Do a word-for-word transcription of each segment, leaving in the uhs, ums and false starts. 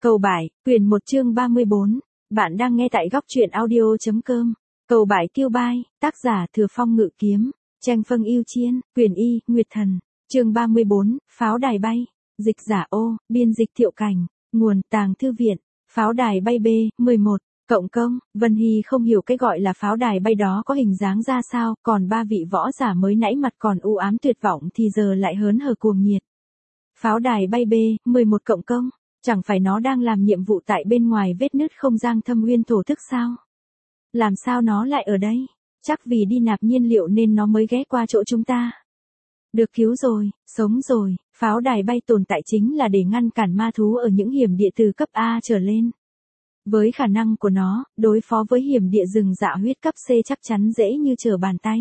Cầu Bại, quyển một chương ba mươi bốn. Bạn đang nghe tại góc truyện audio.com. Cầu Bại Tiêu Bai, tác giả Thừa Phong Ngự Kiếm, tranh phân yêu chiên, quyển y, Nguyệt Thần, chương ba mươi bốn, pháo đài bay, dịch giả ô, biên dịch Thiệu Cảnh, nguồn Tàng Thư Viện, pháo đài bay B, mười một, cộng công, Vân Hy không hiểu cái gọi là pháo đài bay đó có hình dáng ra sao, còn ba vị võ giả mới nãy mặt còn u ám tuyệt vọng thì giờ lại hớn hở cuồng nhiệt. Pháo đài bay B, mười một cộng công. Chẳng phải nó đang làm nhiệm vụ tại bên ngoài vết nứt không gian thâm uyên thổ thức sao? Làm sao nó lại ở đây? Chắc vì đi nạp nhiên liệu nên nó mới ghé qua chỗ chúng ta. Được cứu rồi, sống rồi, pháo đài bay tồn tại chính là để ngăn cản ma thú ở những hiểm địa từ cấp A trở lên. Với khả năng của nó, đối phó với hiểm địa rừng dạ huyết cấp C chắc chắn dễ như trở bàn tay.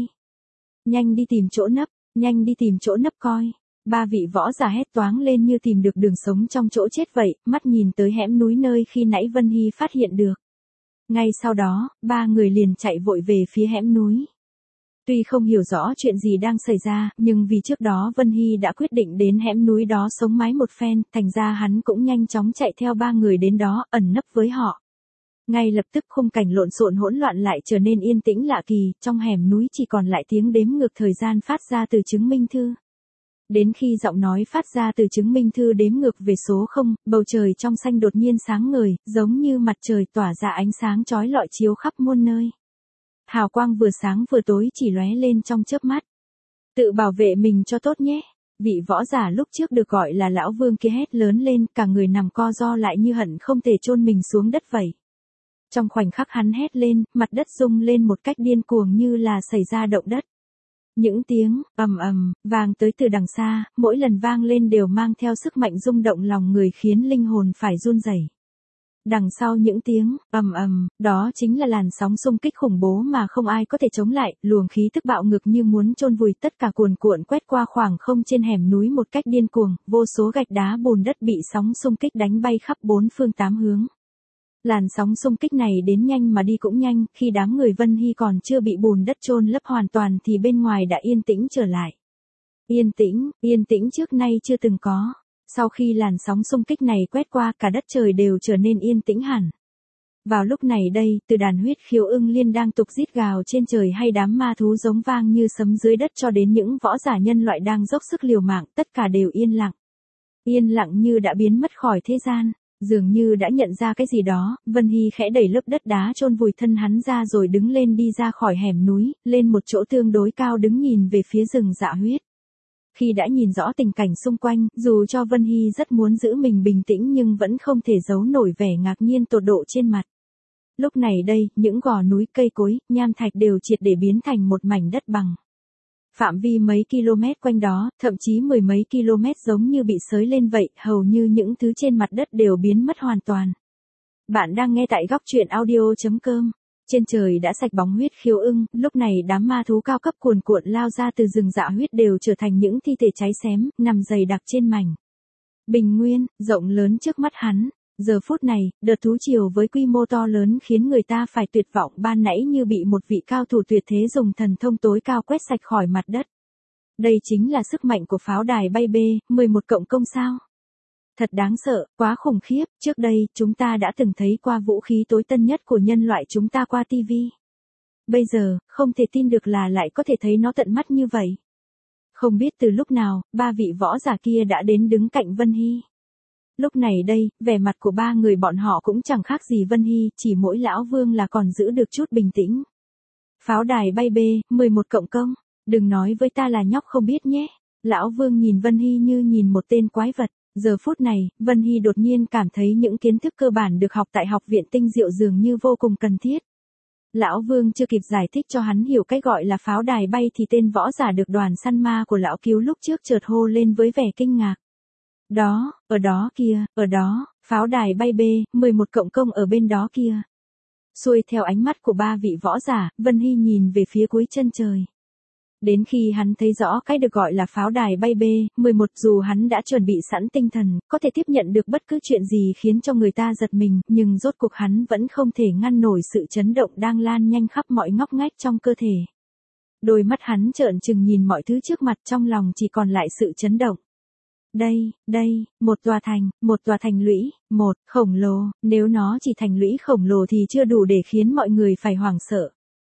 Nhanh đi tìm chỗ nấp, nhanh đi tìm chỗ nấp coi. Ba vị võ giả hét toáng lên như tìm được đường sống trong chỗ chết vậy, mắt nhìn tới hẻm núi nơi khi nãy Vân Hy phát hiện được. Ngay sau đó, ba người liền chạy vội về phía hẻm núi. Tuy không hiểu rõ chuyện gì đang xảy ra, nhưng vì trước đó Vân Hy đã quyết định đến hẻm núi đó sống mái một phen, thành ra hắn cũng nhanh chóng chạy theo ba người đến đó, ẩn nấp với họ. Ngay lập tức khung cảnh lộn xộn hỗn loạn lại trở nên yên tĩnh lạ kỳ, trong hẻm núi chỉ còn lại tiếng đếm ngược thời gian phát ra từ chứng minh thư. Đến khi giọng nói phát ra từ chứng minh thư đếm ngược về số không, bầu trời trong xanh đột nhiên sáng ngời, giống như mặt trời tỏa ra ánh sáng chói lọi chiếu khắp muôn nơi. Hào quang vừa sáng vừa tối chỉ lóe lên trong chớp mắt. Tự bảo vệ mình cho tốt nhé. Vị võ giả lúc trước được gọi là lão vương kia hét lớn lên, cả người nằm co ro lại như hận không thể chôn mình xuống đất vậy. Trong khoảnh khắc hắn hét lên, mặt đất rung lên một cách điên cuồng như là xảy ra động đất. Những tiếng ầm ầm vang tới từ đằng xa, mỗi lần vang lên đều mang theo sức mạnh rung động lòng người khiến linh hồn phải run rẩy. Đằng sau những tiếng ầm ầm, đó chính là làn sóng xung kích khủng bố mà không ai có thể chống lại, luồng khí tức bạo ngược như muốn chôn vùi tất cả cuồn cuộn quét qua khoảng không trên hẻm núi một cách điên cuồng, vô số gạch đá bùn đất bị sóng xung kích đánh bay khắp bốn phương tám hướng. Làn sóng xung kích này đến nhanh mà đi cũng nhanh, khi đám người Vân Hy còn chưa bị bùn đất chôn lấp hoàn toàn thì bên ngoài đã yên tĩnh trở lại. Yên tĩnh, yên tĩnh trước nay chưa từng có. Sau khi làn sóng xung kích này quét qua, cả đất trời đều trở nên yên tĩnh hẳn. Vào lúc này đây, từ đàn huyết khiếu ưng liên đang tục rít gào trên trời hay đám ma thú giống vang như sấm dưới đất cho đến những võ giả nhân loại đang dốc sức liều mạng, tất cả đều yên lặng. Yên lặng như đã biến mất khỏi thế gian. Dường như đã nhận ra cái gì đó, Vân Hy khẽ đẩy lớp đất đá chôn vùi thân hắn ra rồi đứng lên đi ra khỏi hẻm núi, lên một chỗ tương đối cao đứng nhìn về phía rừng dạ huyết. Khi đã nhìn rõ tình cảnh xung quanh, dù cho Vân Hy rất muốn giữ mình bình tĩnh nhưng vẫn không thể giấu nổi vẻ ngạc nhiên tột độ trên mặt. Lúc này đây, những gò núi cây cối, nham thạch đều triệt để biến thành một mảnh đất bằng. Phạm vi mấy km quanh đó, thậm chí mười mấy km giống như bị xới lên vậy, hầu như những thứ trên mặt đất đều biến mất hoàn toàn. Bạn đang nghe tại góc truyện audio.com. Trên trời đã sạch bóng huyết khiếu ưng, lúc này đám ma thú cao cấp cuồn cuộn lao ra từ rừng dạ huyết đều trở thành những thi thể cháy xém, nằm dày đặc trên mảnh bình nguyên, rộng lớn trước mắt hắn. Giờ phút này, đợt thú triều với quy mô to lớn khiến người ta phải tuyệt vọng, ban nãy như bị một vị cao thủ tuyệt thế dùng thần thông tối cao quét sạch khỏi mặt đất. Đây chính là sức mạnh của pháo đài bay B, mười một cộng công sao? Thật đáng sợ, quá khủng khiếp, trước đây, chúng ta đã từng thấy qua vũ khí tối tân nhất của nhân loại chúng ta qua ti vi. Bây giờ, không thể tin được là lại có thể thấy nó tận mắt như vậy. Không biết từ lúc nào, ba vị võ giả kia đã đến đứng cạnh Vân Hy. Lúc này đây, vẻ mặt của ba người bọn họ cũng chẳng khác gì Vân Hy, chỉ mỗi lão vương là còn giữ được chút bình tĩnh. Pháo đài bay B, mười một cộng công, đừng nói với ta là nhóc không biết nhé. Lão vương nhìn Vân Hy như nhìn một tên quái vật. Giờ phút này, Vân Hy đột nhiên cảm thấy những kiến thức cơ bản được học tại học viện tinh diệu dường như vô cùng cần thiết. Lão vương chưa kịp giải thích cho hắn hiểu cái gọi là pháo đài bay thì tên võ giả được đoàn săn ma của lão cứu lúc trước chợt hô lên với vẻ kinh ngạc. Đó, ở đó kia, ở đó, pháo đài bay B, mười một cộng công ở bên đó kia. Xuôi theo ánh mắt của ba vị võ giả, Vân Hy nhìn về phía cuối chân trời. Đến khi hắn thấy rõ cái được gọi là pháo đài bay B, mười một, dù hắn đã chuẩn bị sẵn tinh thần, có thể tiếp nhận được bất cứ chuyện gì khiến cho người ta giật mình, nhưng rốt cuộc hắn vẫn không thể ngăn nổi sự chấn động đang lan nhanh khắp mọi ngóc ngách trong cơ thể. Đôi mắt hắn trợn trừng nhìn mọi thứ trước mặt, trong lòng chỉ còn lại sự chấn động. Đây, đây, một tòa thành, một tòa thành lũy, một, khổng lồ, nếu nó chỉ thành lũy khổng lồ thì chưa đủ để khiến mọi người phải hoảng sợ.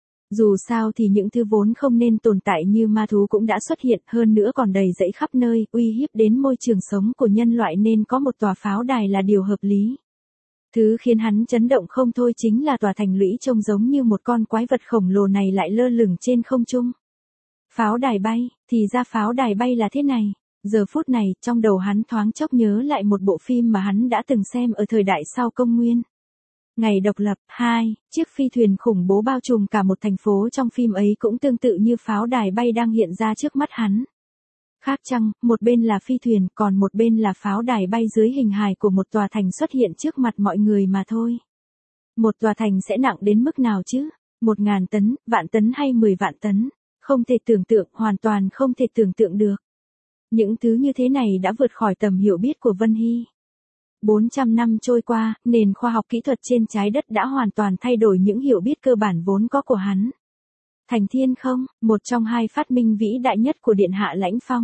Dù sao thì những thứ vốn không nên tồn tại như ma thú cũng đã xuất hiện, hơn nữa còn đầy rẫy khắp nơi, uy hiếp đến môi trường sống của nhân loại, nên có một tòa pháo đài là điều hợp lý. Thứ khiến hắn chấn động không thôi chính là tòa thành lũy trông giống như một con quái vật khổng lồ này lại lơ lửng trên không trung. Pháo đài bay, thì ra pháo đài bay là thế này. Giờ phút này, trong đầu hắn thoáng chốc nhớ lại một bộ phim mà hắn đã từng xem ở thời đại sau công nguyên. Ngày độc lập. Hai, chiếc phi thuyền khủng bố bao trùm cả một thành phố trong phim ấy cũng tương tự như pháo đài bay đang hiện ra trước mắt hắn. Khác chăng, một bên là phi thuyền, còn một bên là pháo đài bay dưới hình hài của một tòa thành xuất hiện trước mặt mọi người mà thôi. Một tòa thành sẽ nặng đến mức nào chứ? Một ngàn tấn, vạn tấn hay mười vạn tấn? Không thể tưởng tượng, hoàn toàn không thể tưởng tượng được. Những thứ như thế này đã vượt khỏi tầm hiểu biết của Vân Hy. bốn trăm năm trôi qua, nền khoa học kỹ thuật trên trái đất đã hoàn toàn thay đổi những hiểu biết cơ bản vốn có của hắn. Thành Thiên Không, một trong hai phát minh vĩ đại nhất của Điện Hạ Lãnh Phong.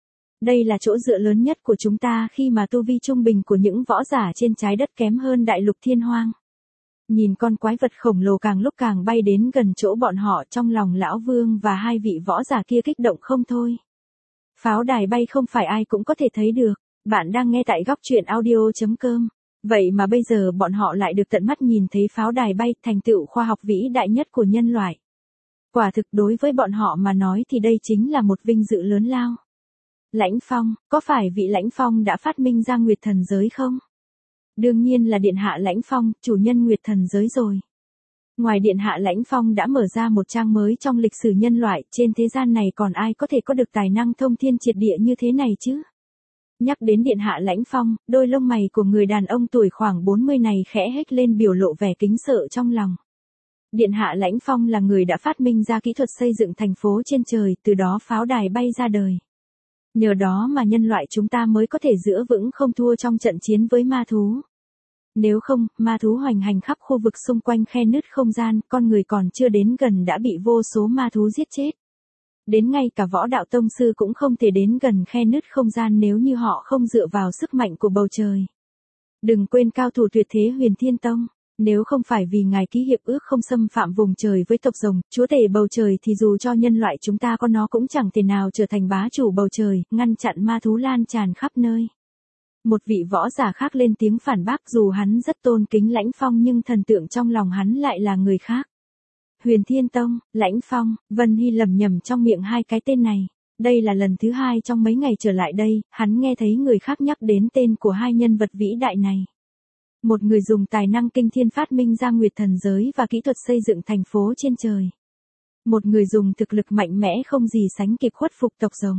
Đây là chỗ dựa lớn nhất của chúng ta khi mà tu vi trung bình của những võ giả trên trái đất kém hơn đại lục thiên hoang. Nhìn con quái vật khổng lồ càng lúc càng bay đến gần chỗ bọn họ, trong lòng Lão Vương và hai vị võ giả kia kích động không thôi. Pháo đài bay không phải ai cũng có thể thấy được. Bạn đang nghe tại góc truyện audio chấm com. Vậy mà bây giờ bọn họ lại được tận mắt nhìn thấy pháo đài bay, thành tựu khoa học vĩ đại nhất của nhân loại. Quả thực đối với bọn họ mà nói thì đây chính là một vinh dự lớn lao. Lãnh Phong, có phải vị Lãnh Phong đã phát minh ra Nguyệt Thần Giới không? Đương nhiên là Điện Hạ Lãnh Phong, chủ nhân Nguyệt Thần Giới rồi. Ngoài Điện Hạ Lãnh Phong đã mở ra một trang mới trong lịch sử nhân loại, trên thế gian này còn ai có thể có được tài năng thông thiên triệt địa như thế này chứ? Nhắc đến Điện Hạ Lãnh Phong, đôi lông mày của người đàn ông tuổi khoảng bốn mươi này khẽ hếch lên biểu lộ vẻ kính sợ trong lòng. Điện Hạ Lãnh Phong là người đã phát minh ra kỹ thuật xây dựng thành phố trên trời, từ đó pháo đài bay ra đời. Nhờ đó mà nhân loại chúng ta mới có thể giữ vững không thua trong trận chiến với ma thú. Nếu không, ma thú hoành hành khắp khu vực xung quanh khe nứt không gian, con người còn chưa đến gần đã bị vô số ma thú giết chết. Đến ngay cả võ đạo tông sư cũng không thể đến gần khe nứt không gian nếu như họ không dựa vào sức mạnh của bầu trời. Đừng quên cao thủ tuyệt thế Huyền Thiên Tông, nếu không phải vì ngài ký hiệp ước không xâm phạm vùng trời với tộc rồng, chúa tể bầu trời, thì dù cho nhân loại chúng ta có nó cũng chẳng thể nào trở thành bá chủ bầu trời, ngăn chặn ma thú lan tràn khắp nơi. Một vị võ giả khác lên tiếng phản bác, dù hắn rất tôn kính Lãnh Phong nhưng thần tượng trong lòng hắn lại là người khác. Huyền Thiên Tông, Lãnh Phong, Vân Hy lầm nhầm trong miệng hai cái tên này. Đây là lần thứ hai trong mấy ngày trở lại đây, hắn nghe thấy người khác nhắc đến tên của hai nhân vật vĩ đại này. Một người dùng tài năng kinh thiên phát minh ra Nguyệt Thần Giới và kỹ thuật xây dựng thành phố trên trời. Một người dùng thực lực mạnh mẽ không gì sánh kịp khuất phục tộc rồng.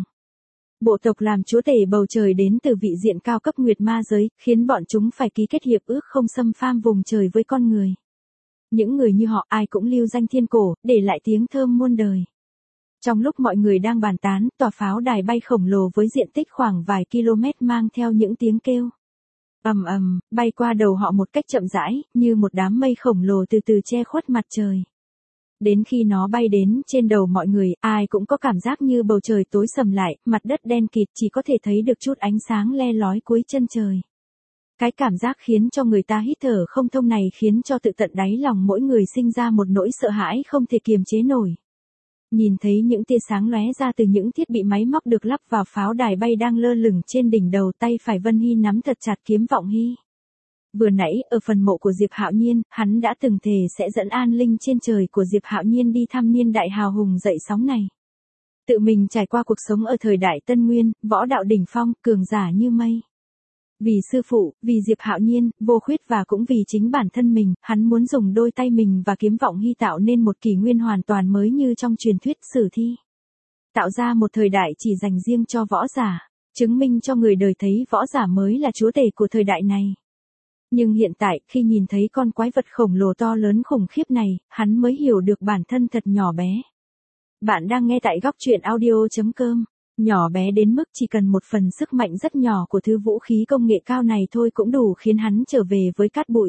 Bộ tộc làm chúa tể bầu trời đến từ vị diện cao cấp Nguyệt Ma Giới, khiến bọn chúng phải ký kết hiệp ước không xâm phạm vùng trời với con người. Những người như họ ai cũng lưu danh thiên cổ, để lại tiếng thơm muôn đời. Trong lúc mọi người đang bàn tán, tòa pháo đài bay khổng lồ với diện tích khoảng vài km mang theo những tiếng kêu ầm ầm, bay qua đầu họ một cách chậm rãi, như một đám mây khổng lồ từ từ che khuất mặt trời. Đến khi nó bay đến trên đầu mọi người, ai cũng có cảm giác như bầu trời tối sầm lại, mặt đất đen kịt, chỉ có thể thấy được chút ánh sáng le lói cuối chân trời. Cái cảm giác khiến cho người ta hít thở không thông này khiến cho tự tận đáy lòng mỗi người sinh ra một nỗi sợ hãi không thể kiềm chế nổi. Nhìn thấy những tia sáng lóe ra từ những thiết bị máy móc được lắp vào pháo đài bay đang lơ lửng trên đỉnh đầu, tay phải Vân Hy nắm thật chặt kiếm Vọng Hy. Vừa nãy, ở phần mộ của Diệp Hạo Nhiên, hắn đã từng thề sẽ dẫn an linh trên trời của Diệp Hạo Nhiên đi thăm niên đại hào hùng dậy sóng này. Tự mình trải qua cuộc sống ở thời đại Tân Nguyên, võ đạo đỉnh phong, cường giả như mây. Vì sư phụ, vì Diệp Hạo Nhiên, Vô Khuyết và cũng vì chính bản thân mình, hắn muốn dùng đôi tay mình và kiếm Vọng Hy tạo nên một kỷ nguyên hoàn toàn mới như trong truyền thuyết sử thi. Tạo ra một thời đại chỉ dành riêng cho võ giả, chứng minh cho người đời thấy võ giả mới là chúa tể của thời đại này. Nhưng hiện tại, khi nhìn thấy con quái vật khổng lồ to lớn khủng khiếp này, hắn mới hiểu được bản thân thật nhỏ bé. Bạn đang nghe tại góc truyện audio chấm com. Nhỏ bé đến mức chỉ cần một phần sức mạnh rất nhỏ của thứ vũ khí công nghệ cao này thôi cũng đủ khiến hắn trở về với cát bụi.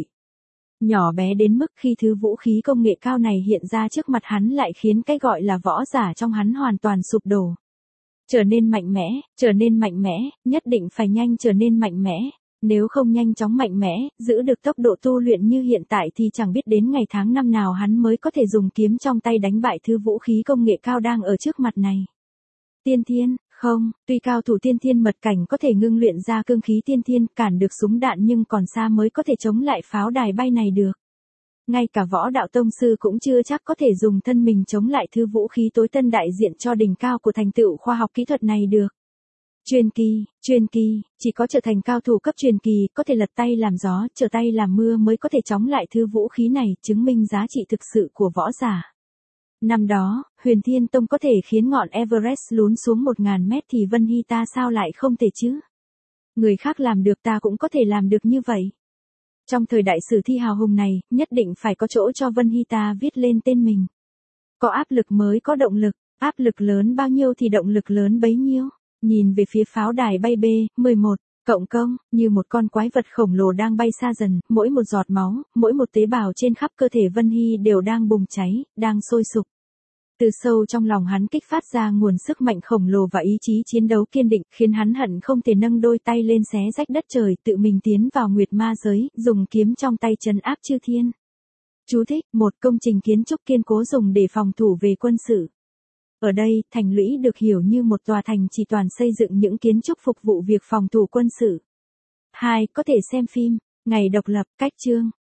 Nhỏ bé đến mức khi thứ vũ khí công nghệ cao này hiện ra trước mặt hắn lại khiến cái gọi là võ giả trong hắn hoàn toàn sụp đổ. Trở nên mạnh mẽ, trở nên mạnh mẽ, nhất định phải nhanh trở nên mạnh mẽ. Nếu không nhanh chóng mạnh mẽ, giữ được tốc độ tu luyện như hiện tại thì chẳng biết đến ngày tháng năm nào hắn mới có thể dùng kiếm trong tay đánh bại thứ vũ khí công nghệ cao đang ở trước mặt này. Tiên thiên, không, tuy cao thủ tiên thiên mật cảnh có thể ngưng luyện ra cương khí tiên thiên cản được súng đạn nhưng còn xa mới có thể chống lại pháo đài bay này được. Ngay cả võ đạo tông sư cũng chưa chắc có thể dùng thân mình chống lại thứ vũ khí tối tân đại diện cho đỉnh cao của thành tựu khoa học kỹ thuật này được. Truyền kỳ, truyền kỳ, chỉ có trở thành cao thủ cấp truyền kỳ, có thể lật tay làm gió, trở tay làm mưa mới có thể chống lại thứ vũ khí này, chứng minh giá trị thực sự của võ giả. Năm đó, Huyền Thiên Tông có thể khiến ngọn Everest lún xuống một nghìn mét thì Vân Hy ta sao lại không thể chứ? Người khác làm được ta cũng có thể làm được như vậy. Trong thời đại sử thi hào hùng này, nhất định phải có chỗ cho Vân Hy ta viết lên tên mình. Có áp lực mới có động lực, áp lực lớn bao nhiêu thì động lực lớn bấy nhiêu. Nhìn về phía pháo đài bay B mười một, cộng công, như một con quái vật khổng lồ đang bay xa dần, mỗi một giọt máu, mỗi một tế bào trên khắp cơ thể Vân Hy đều đang bùng cháy, đang sôi sục. Từ sâu trong lòng hắn kích phát ra nguồn sức mạnh khổng lồ và ý chí chiến đấu kiên định, khiến hắn hận không thể nâng đôi tay lên xé rách đất trời, tự mình tiến vào nguyệt ma giới, dùng kiếm trong tay trấn áp chư thiên. Chú thích, một công trình kiến trúc kiên cố dùng để phòng thủ về quân sự. Ở đây, thành lũy được hiểu như một tòa thành chỉ toàn xây dựng những kiến trúc phục vụ việc phòng thủ quân sự. hai. Có thể xem phim, ngày độc lập, cách chương.